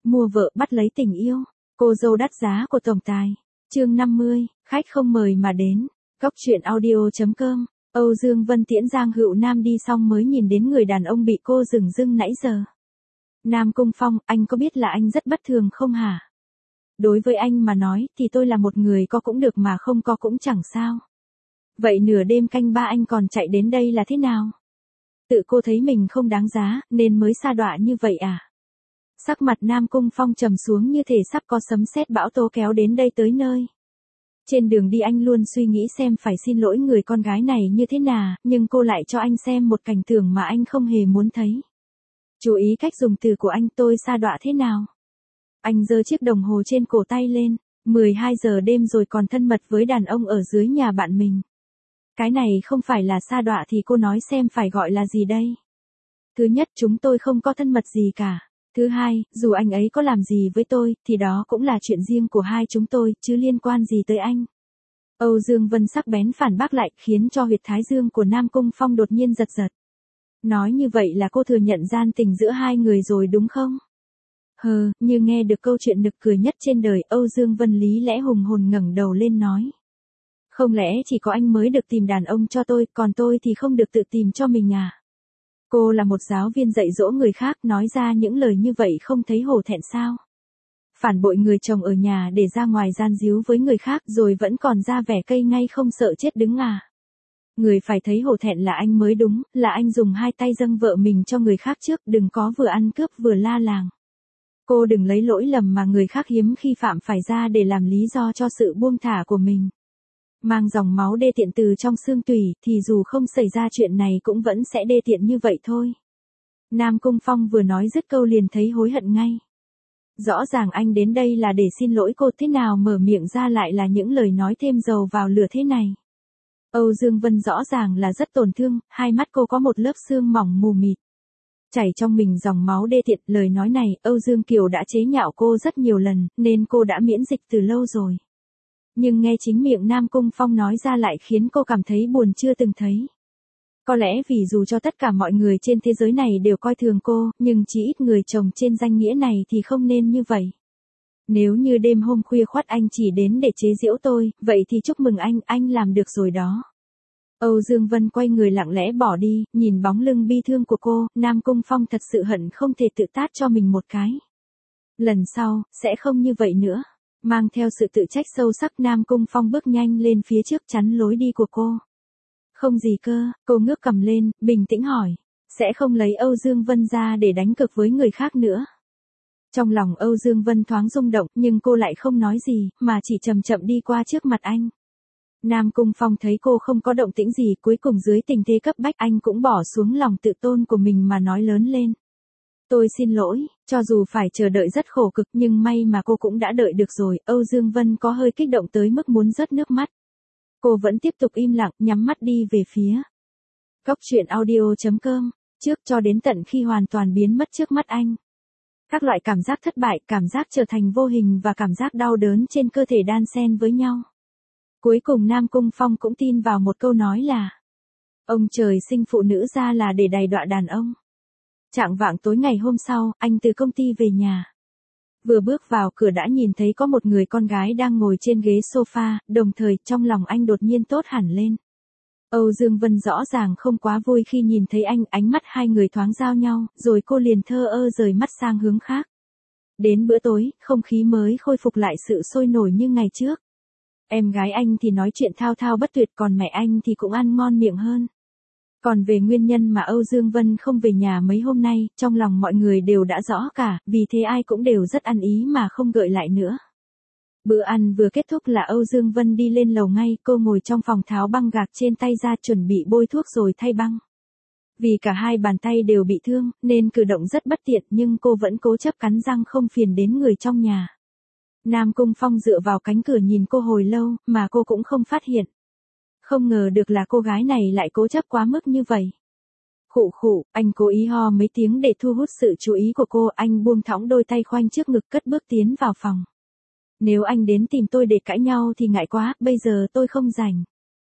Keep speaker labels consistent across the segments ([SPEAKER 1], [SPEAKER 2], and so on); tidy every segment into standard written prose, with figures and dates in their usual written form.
[SPEAKER 1] mua vợ bắt lấy tình yêu. Cô dâu đắt giá của tổng tài. Chương 50, khách không mời mà đến. Góc truyện audio.com. Âu Dương Vân tiễn Giang Hữu Nam đi xong mới nhìn đến người đàn ông bị cô dửng dưng nãy giờ. Nam Cung Phong, anh có biết là anh rất bất thường không hả? Đối với anh mà nói thì tôi là một người có cũng được mà không có cũng chẳng sao. Vậy nửa đêm canh ba anh còn chạy đến đây là thế nào? Tự cô thấy mình không đáng giá nên mới sa đọa như vậy à? Sắc mặt Nam Cung Phong trầm xuống như thể sắp có sấm sét bão tố kéo đến đây tới nơi. Trên đường đi anh luôn suy nghĩ xem phải xin lỗi người con gái này như thế nào, nhưng cô lại cho anh xem một cảnh tượng mà anh không hề muốn thấy. Chú ý cách dùng từ của anh, tôi sa đọa thế nào? Anh giơ chiếc đồng hồ trên cổ tay lên, 12 giờ đêm rồi còn thân mật với đàn ông ở dưới nhà bạn mình. Cái này không phải là sa đọa thì cô nói xem phải gọi là gì đây? Thứ nhất, chúng tôi không có thân mật gì cả. Thứ hai, dù anh ấy có làm gì với tôi, thì đó cũng là chuyện riêng của hai chúng tôi, chứ liên quan gì tới anh. Âu Dương Vân sắc bén phản bác lại, khiến cho huyệt thái dương của Nam Cung Phong đột nhiên giật giật. Nói như vậy là cô thừa nhận gian tình giữa hai người rồi đúng không? Như nghe được câu chuyện nực cười nhất trên đời, Âu Dương Vân lý lẽ hùng hồn ngẩng đầu lên nói. Không lẽ chỉ có anh mới được tìm đàn ông cho tôi, còn tôi thì không được tự tìm cho mình à? Cô là một giáo viên dạy dỗ người khác, nói ra những lời như vậy không thấy hổ thẹn sao? Phản bội người chồng ở nhà để ra ngoài gian díu với người khác rồi vẫn còn ra vẻ cây ngay không sợ chết đứng à? Người phải thấy hổ thẹn là anh mới đúng, là anh dùng hai tay dâng vợ mình cho người khác trước, đừng có vừa ăn cướp vừa la làng. Cô đừng lấy lỗi lầm mà người khác hiếm khi phạm phải ra để làm lý do cho sự buông thả của mình. Mang dòng máu đê tiện từ trong xương tủy thì dù không xảy ra chuyện này cũng vẫn sẽ đê tiện như vậy thôi. Nam Cung Phong vừa nói dứt câu liền thấy hối hận ngay. Rõ ràng anh đến đây là để xin lỗi cô, thế nào mở miệng ra lại là những lời nói thêm dầu vào lửa thế này. Âu Dương Vân rõ ràng là rất tổn thương, hai mắt cô có một lớp sương mỏng mù mịt. Chảy trong mình dòng máu đê tiện, lời nói này Âu Dương Kiều đã chế nhạo cô rất nhiều lần, nên cô đã miễn dịch từ lâu rồi. Nhưng nghe chính miệng Nam Cung Phong nói ra lại khiến cô cảm thấy buồn chưa từng thấy. Có lẽ vì dù cho tất cả mọi người trên thế giới này đều coi thường cô, nhưng chỉ ít người chồng trên danh nghĩa này thì không nên như vậy. Nếu như đêm hôm khuya khoắt anh chỉ đến để chế giễu tôi, vậy thì chúc mừng anh làm được rồi đó. Âu Dương Vân quay người lặng lẽ bỏ đi, nhìn bóng lưng bi thương của cô, Nam Cung Phong thật sự hận không thể tự tát cho mình một cái. Lần sau, sẽ không như vậy nữa. Mang theo sự tự trách sâu sắc, Nam Cung Phong bước nhanh lên phía trước chắn lối đi của cô. Không gì cơ, cô ngước cầm lên, bình tĩnh hỏi. Sẽ không lấy Âu Dương Vân ra để đánh cược với người khác nữa. Trong lòng Âu Dương Vân thoáng rung động, nhưng cô lại không nói gì, mà chỉ chậm chậm đi qua trước mặt anh. Nam Cung Phong thấy cô không có động tĩnh gì, cuối cùng dưới tình thế cấp bách anh cũng bỏ xuống lòng tự tôn của mình mà nói lớn lên. Tôi xin lỗi, cho dù phải chờ đợi rất khổ cực nhưng may mà cô cũng đã đợi được rồi. Âu Dương Vân có hơi kích động tới mức muốn rớt nước mắt. Cô vẫn tiếp tục im lặng, nhắm mắt đi về phía góc truyện audio.com, trước cho đến tận khi hoàn toàn biến mất trước mắt anh. Các loại cảm giác thất bại, cảm giác trở thành vô hình và cảm giác đau đớn trên cơ thể đan xen với nhau. Cuối cùng Nam Cung Phong cũng tin vào một câu nói là ông trời sinh phụ nữ ra là để đày đọa đàn ông. Chạng vạng tối ngày hôm sau, anh từ công ty về nhà. Vừa bước vào cửa đã nhìn thấy có một người con gái đang ngồi trên ghế sofa, đồng thời trong lòng anh đột nhiên tốt hẳn lên. Âu Dương Vân rõ ràng không quá vui khi nhìn thấy anh, ánh mắt hai người thoáng giao nhau, rồi cô liền thờ ơ rời mắt sang hướng khác. Đến bữa tối, không khí mới khôi phục lại sự sôi nổi như ngày trước. Em gái anh thì nói chuyện thao thao bất tuyệt, còn mẹ anh thì cũng ăn ngon miệng hơn. Còn về nguyên nhân mà Âu Dương Vân không về nhà mấy hôm nay, trong lòng mọi người đều đã rõ cả, vì thế ai cũng đều rất ăn ý mà không gợi lại nữa. Bữa ăn vừa kết thúc là Âu Dương Vân đi lên lầu ngay, cô ngồi trong phòng tháo băng gạc trên tay ra chuẩn bị bôi thuốc rồi thay băng. Vì cả hai bàn tay đều bị thương, nên cử động rất bất tiện nhưng cô vẫn cố chấp cắn răng không phiền đến người trong nhà. Nam Cung Phong dựa vào cánh cửa nhìn cô hồi lâu, mà cô cũng không phát hiện. Không ngờ được là cô gái này lại cố chấp quá mức như vậy. Khụ, anh cố ý ho mấy tiếng để thu hút sự chú ý của cô, anh buông thõng đôi tay khoanh trước ngực cất bước tiến vào phòng. Nếu anh đến tìm tôi để cãi nhau thì ngại quá, bây giờ tôi không rảnh.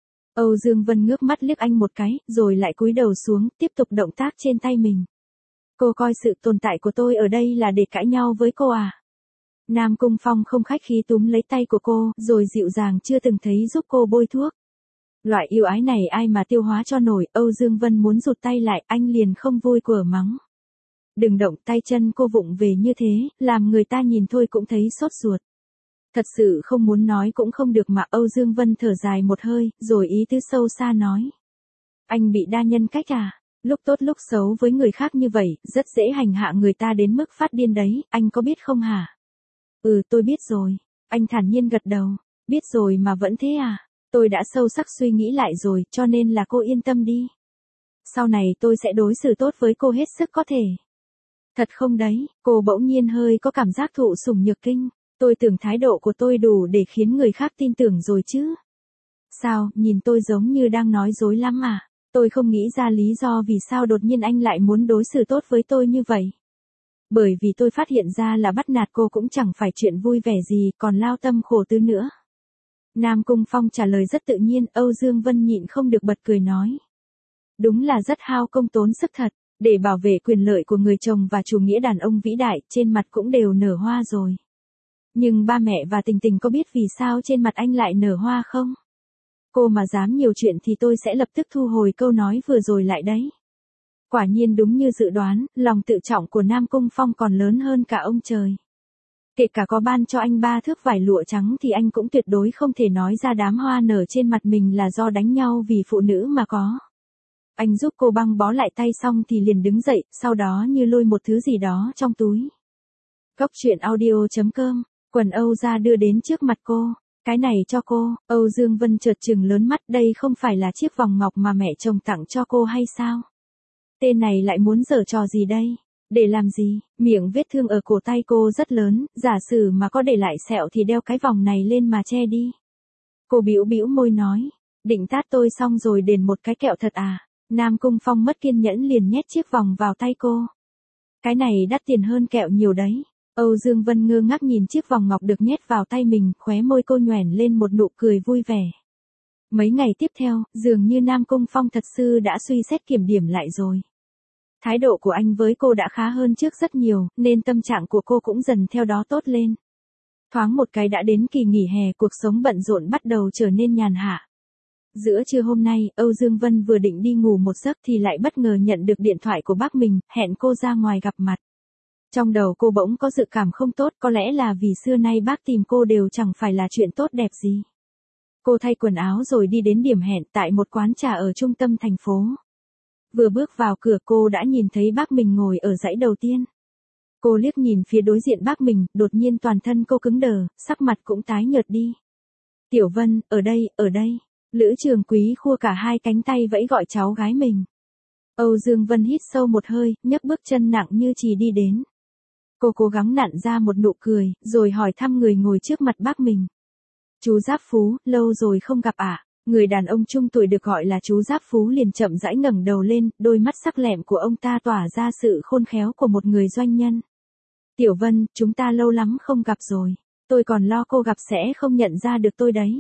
[SPEAKER 1] Âu Dương Vân ngước mắt liếc anh một cái, rồi lại cúi đầu xuống, tiếp tục động tác trên tay mình. Cô coi sự tồn tại của tôi ở đây là để cãi nhau với cô à? Nam Cung Phong không khách khí túm lấy tay của cô, rồi dịu dàng chưa từng thấy giúp cô bôi thuốc. Loại yêu ái này ai mà tiêu hóa cho nổi, Âu Dương Vân muốn rụt tay lại, anh liền không vui của mắng. Đừng động, tay chân cô vụng về như thế, làm người ta nhìn thôi cũng thấy sốt ruột. Thật sự không muốn nói cũng không được mà. Âu Dương Vân thở dài một hơi, rồi ý tứ sâu xa nói. Anh bị đa nhân cách à? Lúc tốt lúc xấu với người khác như vậy, rất dễ hành hạ người ta đến mức phát điên đấy, anh có biết không hả? Ừ, tôi biết rồi. Anh thản nhiên gật đầu. Biết rồi mà vẫn thế à? Tôi đã sâu sắc suy nghĩ lại rồi, cho nên là cô yên tâm đi. Sau này tôi sẽ đối xử tốt với cô hết sức có thể. Thật không đấy? Cô bỗng nhiên hơi có cảm giác thụ sủng nhược kinh. Tôi tưởng thái độ của tôi đủ để khiến người khác tin tưởng rồi chứ. Sao, nhìn tôi giống như đang nói dối lắm à? Tôi không nghĩ ra lý do vì sao đột nhiên anh lại muốn đối xử tốt với tôi như vậy. Bởi vì tôi phát hiện ra là bắt nạt cô cũng chẳng phải chuyện vui vẻ gì, còn lao tâm khổ tứ nữa. Nam Cung Phong trả lời rất tự nhiên. Âu Dương Vân nhịn không được bật cười nói. Đúng là rất hao công tốn sức thật, để bảo vệ quyền lợi của người chồng và chủ nghĩa đàn ông vĩ đại, trên mặt cũng đều nở hoa rồi. Nhưng ba mẹ và Tình Tình có biết vì sao trên mặt anh lại nở hoa không? Cô mà dám nhiều chuyện thì tôi sẽ lập tức thu hồi câu nói vừa rồi lại đấy. Quả nhiên đúng như dự đoán, lòng tự trọng của Nam Cung Phong còn lớn hơn cả ông trời. Kể cả có ban cho anh 3 thước vải lụa trắng thì anh cũng tuyệt đối không thể nói ra đám hoa nở trên mặt mình là do đánh nhau vì phụ nữ mà có. Anh giúp cô băng bó lại tay xong thì liền đứng dậy, sau đó như lôi một thứ gì đó trong túi. Góc truyện audio.com, quần Âu ra đưa đến trước mặt cô. Cái này cho cô. Âu Dương Vân chợt trừng lớn mắt, đây không phải là chiếc vòng ngọc mà mẹ chồng tặng cho cô hay sao? Tên này lại muốn giở trò gì đây? Để làm gì? Miệng vết thương ở cổ tay cô rất lớn, giả sử mà có để lại sẹo thì đeo cái vòng này lên mà che đi. Cô bĩu bĩu môi nói, định tát tôi xong rồi đền một cái kẹo thật à? Nam Cung Phong mất kiên nhẫn liền nhét chiếc vòng vào tay cô. Cái này đắt tiền hơn kẹo nhiều đấy. Âu Dương Vân ngơ ngác nhìn chiếc vòng ngọc được nhét vào tay mình, khóe môi cô nhoẻn lên một nụ cười vui vẻ. Mấy ngày tiếp theo, dường như Nam Cung Phong thật sự đã suy xét kiểm điểm lại rồi. Thái độ của anh với cô đã khá hơn trước rất nhiều, nên tâm trạng của cô cũng dần theo đó tốt lên. Thoáng một cái đã đến kỳ nghỉ hè, cuộc sống bận rộn bắt đầu trở nên nhàn hạ. Giữa trưa hôm nay, Âu Dương Vân vừa định đi ngủ một giấc thì lại bất ngờ nhận được điện thoại của bác mình, hẹn cô ra ngoài gặp mặt. Trong đầu cô bỗng có dự cảm không tốt, có lẽ là vì xưa nay bác tìm cô đều chẳng phải là chuyện tốt đẹp gì. Cô thay quần áo rồi đi đến điểm hẹn tại một quán trà ở trung tâm thành phố. Vừa bước vào cửa cô đã nhìn thấy bác mình ngồi ở dãy đầu tiên. Cô liếc nhìn phía đối diện bác mình, đột nhiên toàn thân cô cứng đờ, sắc mặt cũng tái nhợt đi. Tiểu Vân, ở đây, ở đây. Lữ Trường Quý khua cả hai cánh tay vẫy gọi cháu gái mình. Âu Dương Vân hít sâu một hơi, nhấc bước chân nặng như chì đi đến. Cô cố gắng nặn ra một nụ cười, rồi hỏi thăm người ngồi trước mặt bác mình. Chú Giáp Phú, lâu rồi không gặp ạ. Người đàn ông trung tuổi được gọi là chú Giáp Phú liền chậm rãi ngẩng đầu lên, đôi mắt sắc lẹm của ông ta tỏa ra sự khôn khéo của một người doanh nhân. Tiểu Vân, chúng ta lâu lắm không gặp rồi. Tôi còn lo cô gặp sẽ không nhận ra được tôi đấy.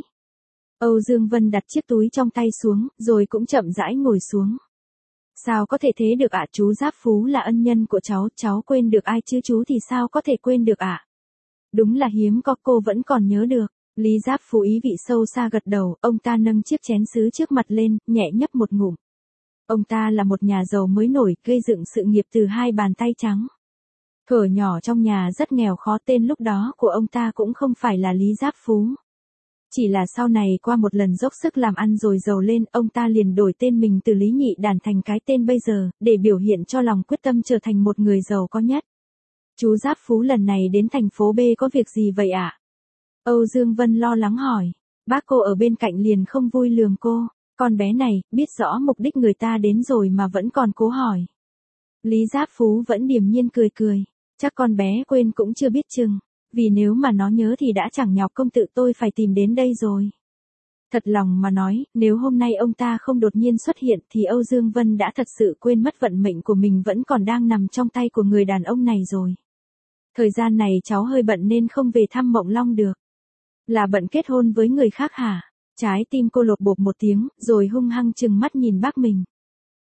[SPEAKER 1] Âu Dương Vân đặt chiếc túi trong tay xuống, rồi cũng chậm rãi ngồi xuống. Sao có thể thế được ạ? Chú Giáp Phú là ân nhân của cháu quên được ai chứ? Chú thì sao có thể quên được ạ? Đúng là hiếm có, cô vẫn còn nhớ được. Lý Giáp Phú ý vị sâu xa gật đầu, ông ta nâng chiếc chén sứ trước mặt lên, nhẹ nhấp một ngụm. Ông ta là một nhà giàu mới nổi, gây dựng sự nghiệp từ hai bàn tay trắng. Thuở nhỏ trong nhà rất nghèo khó, tên lúc đó của ông ta cũng không phải là Lý Giáp Phú. Chỉ là sau này qua một lần dốc sức làm ăn rồi giàu lên, ông ta liền đổi tên mình từ Lý Nhị Đản thành cái tên bây giờ, để biểu hiện cho lòng quyết tâm trở thành một người giàu có nhất. Chú Giáp Phú lần này đến thành phố B có việc gì vậy ạ? Âu Dương Vân lo lắng hỏi. Bác cô ở bên cạnh liền không vui lườm cô. Con bé này, biết rõ mục đích người ta đến rồi mà vẫn còn cố hỏi. Lý Giáp Phú vẫn điềm nhiên cười cười. Chắc con bé quên cũng chưa biết chừng. Vì nếu mà nó nhớ thì đã chẳng nhọc công tự tôi phải tìm đến đây rồi. Thật lòng mà nói, nếu hôm nay ông ta không đột nhiên xuất hiện thì Âu Dương Vân đã thật sự quên mất vận mệnh của mình vẫn còn đang nằm trong tay của người đàn ông này rồi. Thời gian này cháu hơi bận nên không về thăm Mộng Long được. Là bận kết hôn với người khác hả? Trái tim cô lột bột một tiếng, rồi hung hăng trừng mắt nhìn bác mình.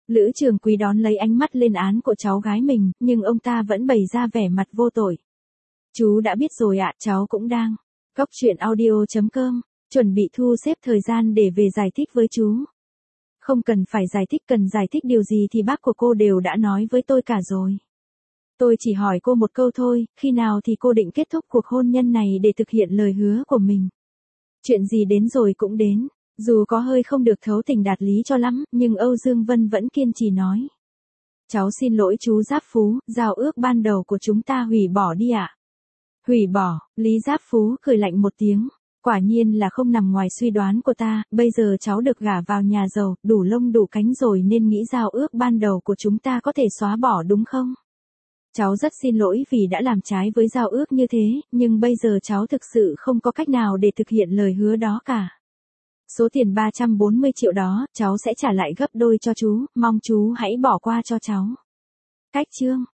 [SPEAKER 1] Lữ Trường Quý đón lấy ánh mắt lên án của cháu gái mình, nhưng ông ta vẫn bày ra vẻ mặt vô tội. Chú đã biết rồi ạ, cháu cũng đang. Góc chuyện audio.com, chuẩn bị thu xếp thời gian để về giải thích với chú. Không cần phải giải thích, cần giải thích điều gì thì bác của cô đều đã nói với tôi cả rồi. Tôi chỉ hỏi cô một câu thôi, khi nào thì cô định kết thúc cuộc hôn nhân này để thực hiện lời hứa của mình? Chuyện gì đến rồi cũng đến. Dù có hơi không được thấu tình đạt lý cho lắm, nhưng Âu Dương Vân vẫn kiên trì nói. Cháu xin lỗi chú Giáp Phú, giao ước ban đầu của chúng ta hủy bỏ đi ạ. Hủy bỏ, Lý Giáp Phú cười lạnh một tiếng. Quả nhiên là không nằm ngoài suy đoán của ta, bây giờ cháu được gả vào nhà giàu, đủ lông đủ cánh rồi nên nghĩ giao ước ban đầu của chúng ta có thể xóa bỏ đúng không? Cháu rất xin lỗi vì đã làm trái với giao ước như thế, nhưng bây giờ cháu thực sự không có cách nào để thực hiện lời hứa đó cả. Số tiền 340 triệu đó, cháu sẽ trả lại gấp đôi cho chú, mong chú hãy bỏ qua cho cháu. Cách chương